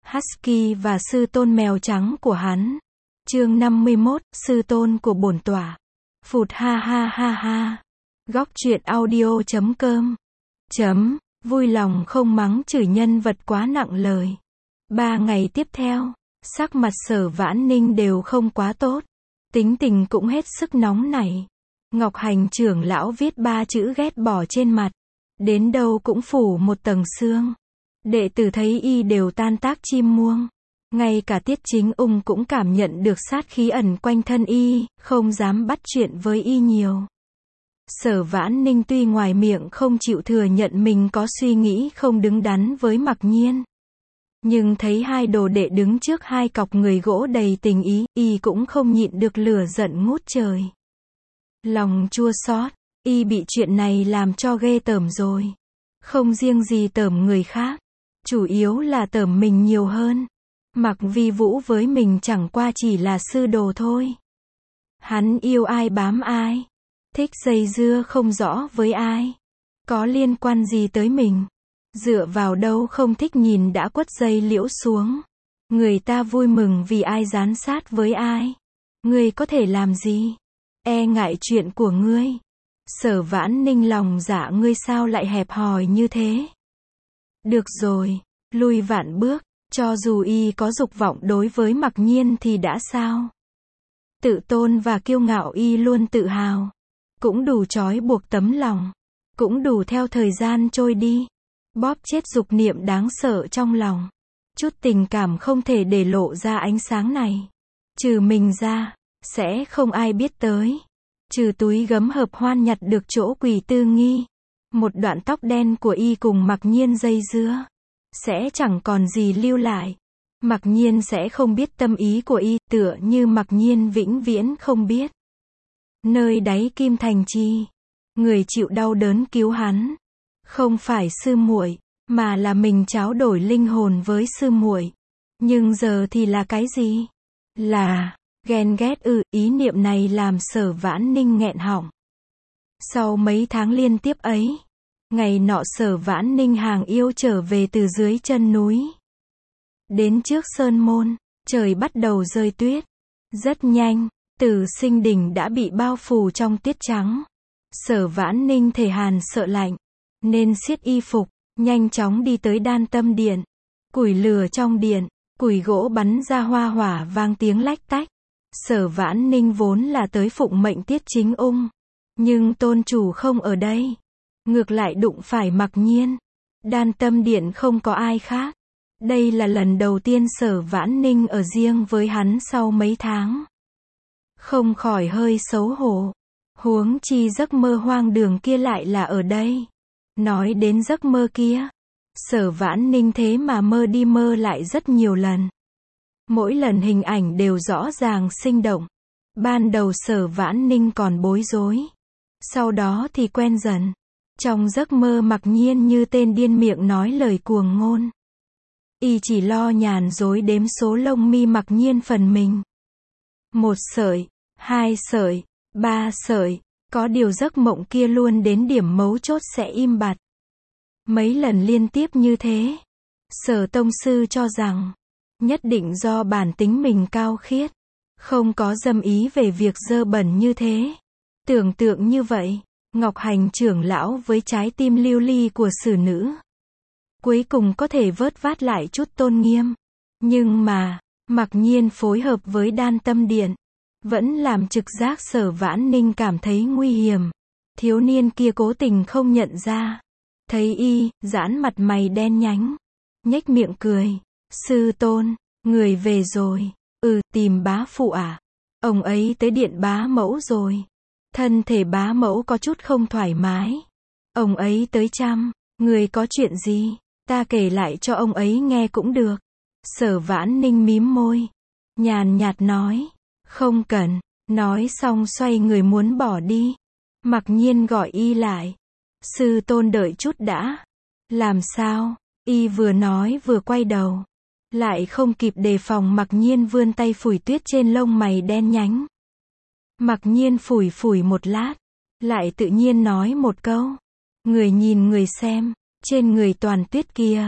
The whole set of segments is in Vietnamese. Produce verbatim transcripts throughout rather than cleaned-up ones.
Husky và sư tôn mèo trắng của hắn. Chương năm mươi mốt, sư tôn của bổn tọa. Phụt ha ha ha ha. Góc truyện audio chấm com. Chấm, vui lòng không mắng chửi nhân vật quá nặng lời. Ba ngày tiếp theo, sắc mặt Sở Vãn Ninh đều không quá tốt. Tính tình cũng hết sức nóng nảy. Ngọc Hành trưởng lão viết ba chữ ghét bỏ trên mặt. Đến đâu cũng phủ một tầng sương. Đệ tử thấy y đều tan tác chim muông. Ngay cả Tiết Chính Ung cũng cảm nhận được sát khí ẩn quanh thân y, không dám bắt chuyện với y nhiều. Sở Vãn Ninh tuy ngoài miệng không chịu thừa nhận mình có suy nghĩ không đứng đắn với Mặc Nhiên. Nhưng thấy hai đồ đệ đứng trước hai cọc người gỗ đầy tình ý, y cũng không nhịn được lửa giận ngút trời. Lòng chua xót, y bị chuyện này làm cho ghê tởm rồi. Không riêng gì tởm người khác, chủ yếu là tởm mình nhiều hơn. Mặc Vi Vũ với mình chẳng qua chỉ là sư đồ thôi. Hắn yêu ai bám ai, thích dây dưa không rõ với ai, có liên quan gì tới mình. Dựa vào đâu không thích nhìn đã quất dây liễu xuống. Người ta vui mừng vì ai dán sát với ai. Ngươi có thể làm gì? E ngại chuyện của ngươi. Sở Vãn Ninh lòng dạ ngươi sao lại hẹp hòi như thế? Được rồi, lui vạn bước, cho dù y có dục vọng đối với Mặc Nhiên thì đã sao? Tự tôn và kiêu ngạo y luôn tự hào. Cũng đủ trói buộc tấm lòng. Cũng đủ theo thời gian trôi đi. Bóp chết dục niệm đáng sợ trong lòng. Chút tình cảm không thể để lộ ra ánh sáng này. Trừ mình ra, sẽ không ai biết tới. Trừ túi gấm hợp hoan nhặt được chỗ Quỳ Tư Nghi. Một đoạn tóc đen của y cùng Mặc Nhiên dây dưa. Sẽ chẳng còn gì lưu lại. Mặc Nhiên sẽ không biết tâm ý của y, tựa như Mặc Nhiên vĩnh viễn không biết. Nơi đáy Kim Thành Chi, người chịu đau đớn cứu hắn. Không phải sư muội, mà là mình tráo đổi linh hồn với sư muội. Nhưng giờ thì là cái gì? Là ghen ghét ư? Ý niệm này làm Sở Vãn Ninh nghẹn họng. Sau mấy tháng liên tiếp ấy, ngày nọ Sở Vãn Ninh hàng yêu trở về từ dưới chân núi. Đến trước sơn môn, trời bắt đầu rơi tuyết. Rất nhanh, Tử Sinh Đỉnh đã bị bao phủ trong tuyết trắng. Sở Vãn Ninh thể hàn sợ lạnh, nên siết y phục, nhanh chóng đi tới Đan Tâm Điện. Củi lửa trong điện, củi gỗ bắn ra hoa hỏa vang tiếng lách tách. Sở Vãn Ninh vốn là tới phụng mệnh Tiết Chính Ung. Nhưng tôn chủ không ở đây. Ngược lại đụng phải Mặc Nhiên. Đan Tâm Điện không có ai khác. Đây là lần đầu tiên Sở Vãn Ninh ở riêng với hắn sau mấy tháng. Không khỏi hơi xấu hổ. Huống chi giấc mơ hoang đường kia lại là ở đây. Nói đến giấc mơ kia, Sở Vãn Ninh thế mà mơ đi mơ lại rất nhiều lần. Mỗi lần hình ảnh đều rõ ràng sinh động. Ban đầu Sở Vãn Ninh còn bối rối. Sau đó thì quen dần. Trong giấc mơ Mặc Nhiên như tên điên miệng nói lời cuồng ngôn. Y chỉ lo nhàn dối đếm số lông mi Mặc Nhiên phần mình. Một sợi, hai sợi, ba sợi. Có điều giấc mộng kia luôn đến điểm mấu chốt sẽ im bặt. Mấy lần liên tiếp như thế. Sở tông sư cho rằng, nhất định do bản tính mình cao khiết. Không có dâm ý về việc dơ bẩn như thế. Tưởng tượng như vậy, Ngọc Hành trưởng lão với trái tim lưu ly của xử nữ. Cuối cùng có thể vớt vát lại chút tôn nghiêm. Nhưng mà, Mặc Nhiên phối hợp với Đan Tâm Điện. Vẫn làm trực giác Sở Vãn Ninh cảm thấy nguy hiểm. Thiếu niên kia cố tình không nhận ra. Thấy y, giãn mặt mày đen nhánh. Nhếch miệng cười. Sư tôn, người về rồi. Ừ, tìm bá phụ à? Ông ấy tới điện bá mẫu rồi. Thân thể bá mẫu có chút không thoải mái. Ông ấy tới chăm. Người có chuyện gì? Ta kể lại cho ông ấy nghe cũng được. Sở Vãn Ninh mím môi. Nhàn nhạt nói. Không cần. Nói xong xoay người muốn bỏ đi. Mặc Nhiên gọi y lại. Sư tôn đợi chút đã. Làm sao? Y vừa nói vừa quay đầu. Lại không kịp đề phòng Mặc Nhiên vươn tay phủi tuyết trên lông mày đen nhánh. Mặc Nhiên phủi phủi một lát. Lại tự nhiên nói một câu. Người nhìn người xem. Trên người toàn tuyết kia.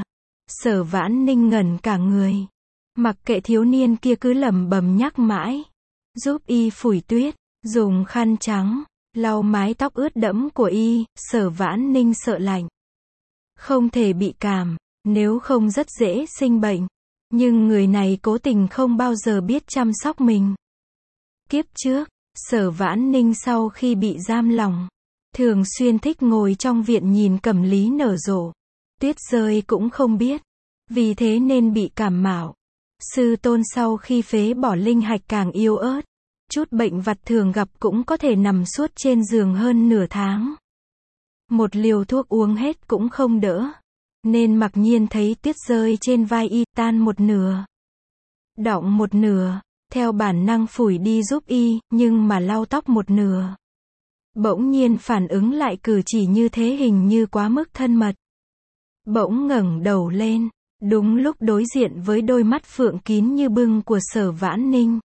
Sở Vãn Ninh ngẩn cả người. Mặc kệ thiếu niên kia cứ lẩm bẩm nhắc mãi. Giúp y phủi tuyết, dùng khăn trắng, lau mái tóc ướt đẫm của y, Sở Vãn Ninh sợ lạnh. Không thể bị cảm, nếu không rất dễ sinh bệnh. Nhưng người này cố tình không bao giờ biết chăm sóc mình. Kiếp trước, Sở Vãn Ninh sau khi bị giam lỏng, thường xuyên thích ngồi trong viện nhìn cẩm lý nở rộ. Tuyết rơi cũng không biết. Vì thế nên bị cảm mạo. Sư tôn sau khi phế bỏ linh hạch càng yếu ớt. Chút bệnh vặt thường gặp cũng có thể nằm suốt trên giường hơn nửa tháng. Một liều thuốc uống hết cũng không đỡ. Nên mặc nhiên thấy tuyết rơi trên vai y, tan một nửa, đọng một nửa, theo bản năng phủi đi giúp y, nhưng mà lau tóc một nửa. Bỗng nhiên phản ứng lại cử chỉ như thế hình như quá mức thân mật. Bỗng ngẩng đầu lên, đúng lúc đối diện với đôi mắt phượng kín như bưng của Sở Vãn Ninh.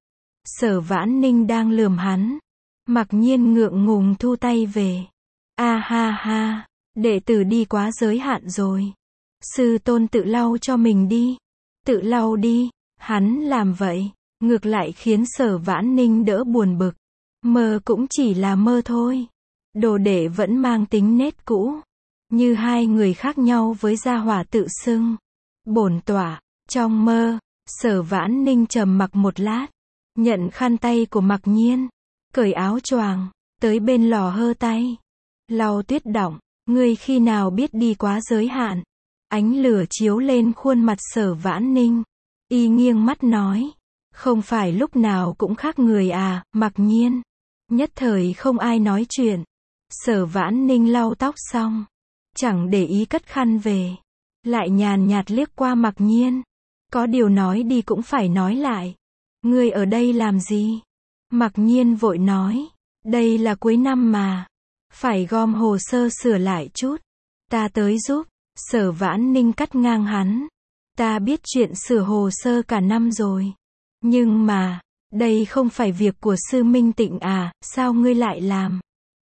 Sở Vãn Ninh đang lườm hắn. Mặc nhiên ngượng ngùng thu tay về. A ha ha, đệ tử đi quá giới hạn rồi. Sư tôn tự lau cho mình đi. Tự lau đi. Hắn làm vậy, ngược lại khiến Sở Vãn Ninh đỡ buồn bực. Mơ cũng chỉ là mơ thôi. Đồ đệ vẫn mang tính nết cũ. Như hai người khác nhau với gia hỏa tự xưng. Bổn tọa, trong mơ, Sở Vãn Ninh trầm mặc một lát. Nhận khăn tay của Mặc Nhiên. Cởi áo choàng, tới bên lò hơ tay. Lau tuyết đọng, ngươi khi nào biết đi quá giới hạn. Ánh lửa chiếu lên khuôn mặt Sở Vãn Ninh. Y nghiêng mắt nói. Không phải lúc nào cũng khác người à, Mặc Nhiên. Nhất thời không ai nói chuyện. Sở Vãn Ninh lau tóc xong. Chẳng để ý cất khăn về. Lại nhàn nhạt liếc qua Mặc Nhiên. Có điều nói đi cũng phải nói lại. Ngươi ở đây làm gì? Mặc Nhiên vội nói. Đây là cuối năm mà. Phải gom hồ sơ sửa lại chút. Ta tới giúp. Sở Vãn Ninh cắt ngang hắn. Ta biết chuyện sửa hồ sơ cả năm rồi. Nhưng mà, đây không phải việc của sư Minh Tịnh à, sao ngươi lại làm?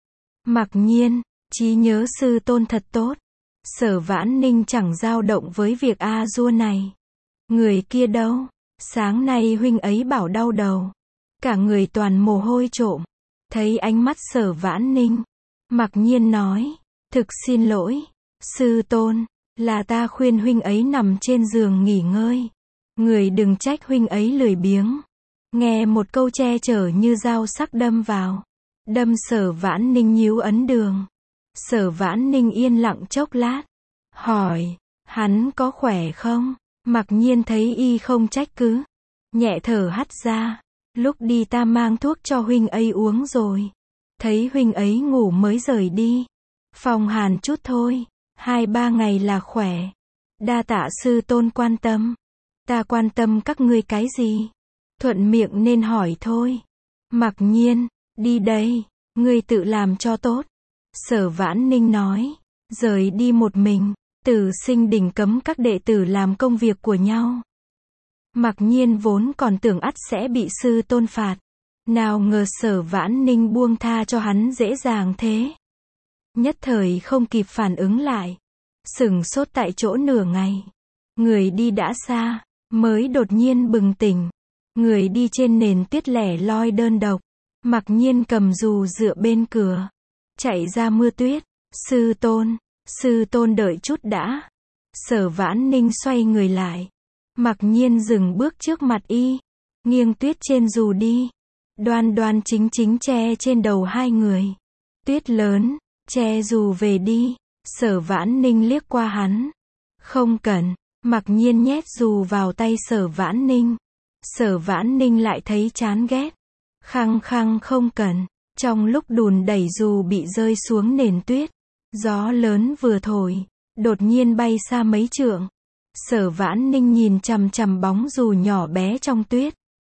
Mặc Nhiên, trí nhớ sư tôn thật tốt. Sở Vãn Ninh chẳng dao động với việc A-dua này. Người kia đâu? Sáng nay huynh ấy bảo đau đầu. Cả người toàn mồ hôi trộm. Thấy ánh mắt Sở Vãn Ninh. Mặc Nhiên nói. Thực xin lỗi. Sư tôn, là ta khuyên huynh ấy nằm trên giường nghỉ ngơi. Người đừng trách huynh ấy lười biếng. Nghe một câu che chở như dao sắc đâm vào. Đâm Sở Vãn Ninh nhíu ấn đường. Sở Vãn Ninh yên lặng chốc lát. Hỏi, hắn có khỏe không? Mặc Nhiên thấy y không trách cứ. Nhẹ thở hắt ra. Lúc đi ta mang thuốc cho huynh ấy uống rồi. Thấy huynh ấy ngủ mới rời đi. Phòng hàn chút thôi. Hai ba ngày là khỏe. Đa tạ sư tôn quan tâm. Ta quan tâm các ngươi cái gì? Thuận miệng nên hỏi thôi. Mặc Nhiên, đi đây. Ngươi tự làm cho tốt. Sở Vãn Ninh nói. Rời đi một mình. Tử Sinh Đình cấm các đệ tử làm công việc của nhau. Mặc Nhiên vốn còn tưởng ắt sẽ bị sư tôn phạt. Nào ngờ Sở Vãn Ninh buông tha cho hắn dễ dàng thế. Nhất thời không kịp phản ứng lại. Sửng sốt tại chỗ nửa ngày. Người đi đã xa, mới đột nhiên bừng tỉnh. Người đi trên nền tuyết lẻ loi đơn độc. Mặc Nhiên cầm dù dựa bên cửa. Chạy ra mưa tuyết. Sư tôn, sư tôn đợi chút đã. Sở Vãn Ninh xoay người lại. Mặc Nhiên dừng bước trước mặt y. Nghiêng tuyết trên dù đi. Đoan đoan chính chính che trên đầu hai người. Tuyết lớn, che dù về đi. Sở Vãn Ninh liếc qua hắn. Không cần. Mặc Nhiên nhét dù vào tay Sở Vãn Ninh. Sở Vãn Ninh lại thấy chán ghét. Khăng khăng không cần. Trong lúc đùn đẩy dù bị rơi xuống nền tuyết. Gió lớn vừa thổi. Đột nhiên bay xa mấy trượng. Sở Vãn Ninh nhìn chằm chằm bóng dù nhỏ bé trong tuyết.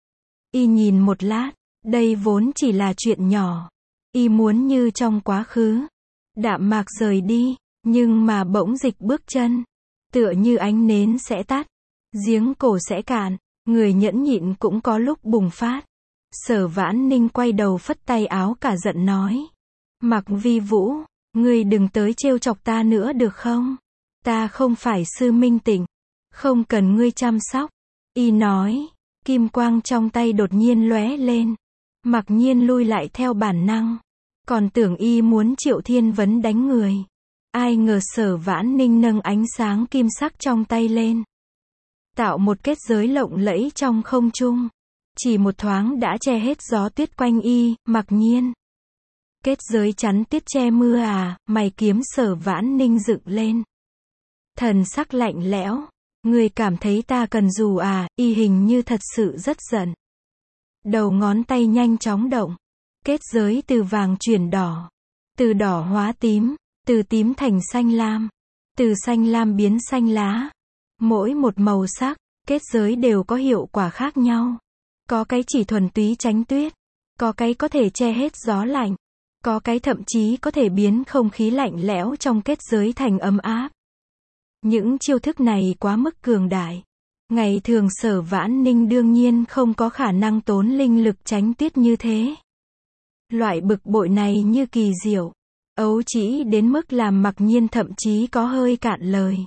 Y nhìn một lát. Đây vốn chỉ là chuyện nhỏ. Y muốn như trong quá khứ. Đạm mạc rời đi. Nhưng mà bỗng dịch bước chân. Tựa như ánh nến sẽ tắt. Giếng cổ sẽ cạn. Người nhẫn nhịn cũng có lúc bùng phát. Sở Vãn Ninh quay đầu phất tay áo cả giận nói. Mặc Vi Vũ, ngươi đừng tới trêu chọc ta nữa được không? Ta không phải sư Minh Tịnh. Không cần ngươi chăm sóc. Y nói. Kim quang trong tay đột nhiên lóe lên. Mặc nhiên lui lại theo bản năng. Còn tưởng y muốn Triệu Thiên Vấn đánh người. Ai ngờ Sở Vãn Ninh nâng ánh sáng kim sắc trong tay lên. Tạo một kết giới lộng lẫy trong không trung. Chỉ một thoáng đã che hết gió tuyết quanh y, Mặc nhiên. Kết giới chắn tuyết che mưa à, mày kiếm Sở Vãn Ninh dựng lên. Thần sắc lạnh lẽo. Người cảm thấy ta cần dù à, y hình như thật sự rất giận. Đầu ngón tay nhanh chóng động. Kết giới từ vàng chuyển đỏ. Từ đỏ hóa tím. Từ tím thành xanh lam. Từ xanh lam biến xanh lá. Mỗi một màu sắc, kết giới đều có hiệu quả khác nhau. Có cái chỉ thuần túy tránh tuyết. Có cái có thể che hết gió lạnh. Có cái thậm chí có thể biến không khí lạnh lẽo trong kết giới thành ấm áp. Những chiêu thức này quá mức cường đại. Ngày thường Sở Vãn Ninh đương nhiên không có khả năng tốn linh lực tránh tuyết như thế. Loại bực bội này như kỳ diệu. Ấu trĩ đến mức làm Mặc nhiên thậm chí có hơi cạn lời.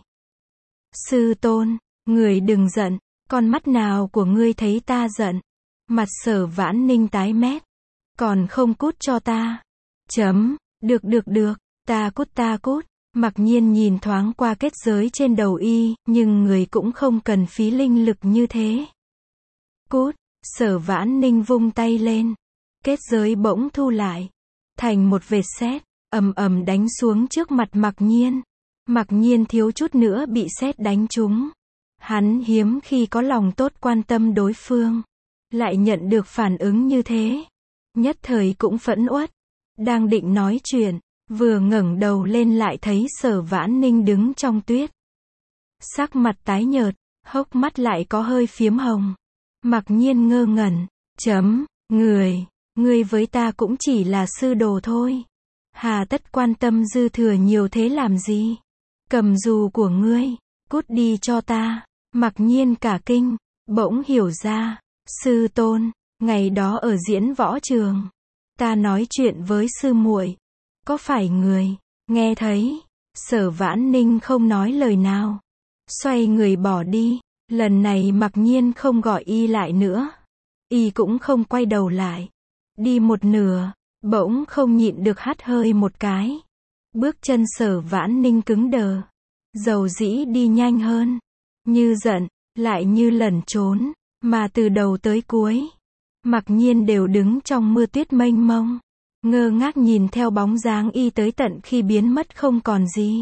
Sư tôn, người đừng giận, con mắt nào của ngươi thấy ta giận? Mặt Sở Vãn Ninh tái mét. Còn không cút cho ta. Chấm, được được được, ta cút ta cút. Mặc nhiên nhìn thoáng qua kết giới trên đầu y, nhưng người cũng không cần phí linh lực như thế. Cút, Sở Vãn Ninh vung tay lên. Kết giới bỗng thu lại. Thành một vệt sét, ầm ầm đánh xuống trước mặt Mặc nhiên. Mặc nhiên thiếu chút nữa bị sét đánh trúng. Hắn hiếm khi có lòng tốt quan tâm đối phương. Lại nhận được phản ứng như thế. Nhất thời cũng phẫn uất. Đang định nói chuyện. Vừa ngẩng đầu lên lại thấy Sở Vãn Ninh đứng trong tuyết. Sắc mặt tái nhợt, hốc mắt lại có hơi phiếm hồng. Mặc nhiên ngơ ngẩn. Chấm, người, ngươi với ta cũng chỉ là sư đồ thôi. Hà tất quan tâm dư thừa nhiều thế làm gì? Cầm dù của ngươi, cút đi cho ta. Mặc nhiên cả kinh, bỗng hiểu ra. Sư tôn, ngày đó ở diễn võ trường. Ta nói chuyện với sư muội. Có phải người, nghe thấy? Sở Vãn Ninh không nói lời nào. Xoay người bỏ đi. Lần này Mặc nhiên không gọi y lại nữa. Y cũng không quay đầu lại. Đi một nửa, bỗng không nhịn được hắt hơi một cái. Bước chân Sở Vãn Ninh cứng đờ. Dầu dĩ đi nhanh hơn. Như giận, lại như lẩn trốn. Mà từ đầu tới cuối, Mặc nhiên đều đứng trong mưa tuyết mênh mông. Ngơ ngác nhìn theo bóng dáng y tới tận khi biến mất không còn gì.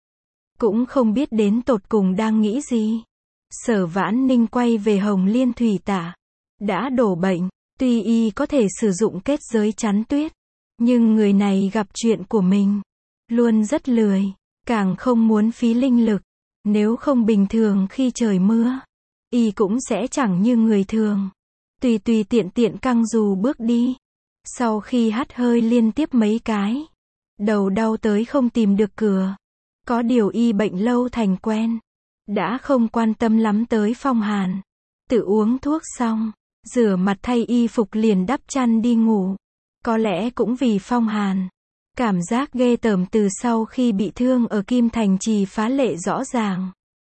Cũng không biết đến tột cùng đang nghĩ gì. Sở Vãn Ninh quay về Hồng Liên Thủy Tả. Đã đổ bệnh, tuy y có thể sử dụng kết giới chắn tuyết. Nhưng người này gặp chuyện của mình. Luôn rất lười. Càng không muốn phí linh lực. Nếu không bình thường khi trời mưa. Y cũng sẽ chẳng như người thường. Tùy tùy tiện tiện căng dù bước đi. Sau khi hắt hơi liên tiếp mấy cái. Đầu đau tới không tìm được cửa. Có điều y bệnh lâu thành quen. Đã không quan tâm lắm tới phong hàn. Tự uống thuốc xong. Rửa mặt thay y phục liền đắp chăn đi ngủ. Có lẽ cũng vì phong hàn. Cảm giác ghê tởm từ sau khi bị thương ở Kim Thành Trì phá lệ rõ ràng.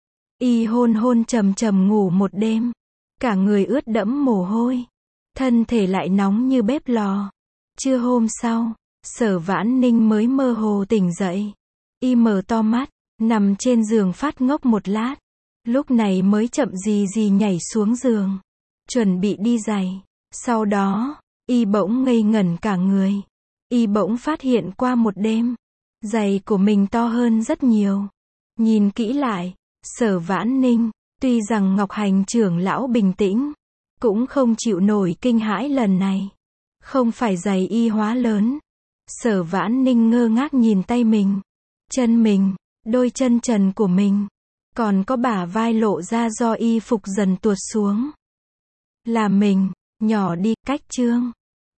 Y hôn hôn trầm trầm ngủ một đêm. Cả người ướt đẫm mồ hôi. Thân thể lại nóng như bếp lò. Trưa hôm sau, Sở Vãn Ninh mới mơ hồ tỉnh dậy. Y mở to mắt, nằm trên giường phát ngốc một lát. Lúc này mới chậm gì gì nhảy xuống giường. Chuẩn bị đi giày. Sau đó, y bỗng ngây ngẩn cả người. Y bỗng phát hiện qua một đêm. Giày của mình to hơn rất nhiều. Nhìn kỹ lại, Sở Vãn Ninh, tuy rằng Ngọc Hành trưởng lão bình tĩnh, cũng không chịu nổi kinh hãi lần này. Không phải giày y hóa lớn. Sở Vãn Ninh ngơ ngác nhìn tay mình. Chân mình, đôi chân trần của mình. Còn có bả vai lộ ra do y phục dần tuột xuống. Là mình, nhỏ đi, cách chương.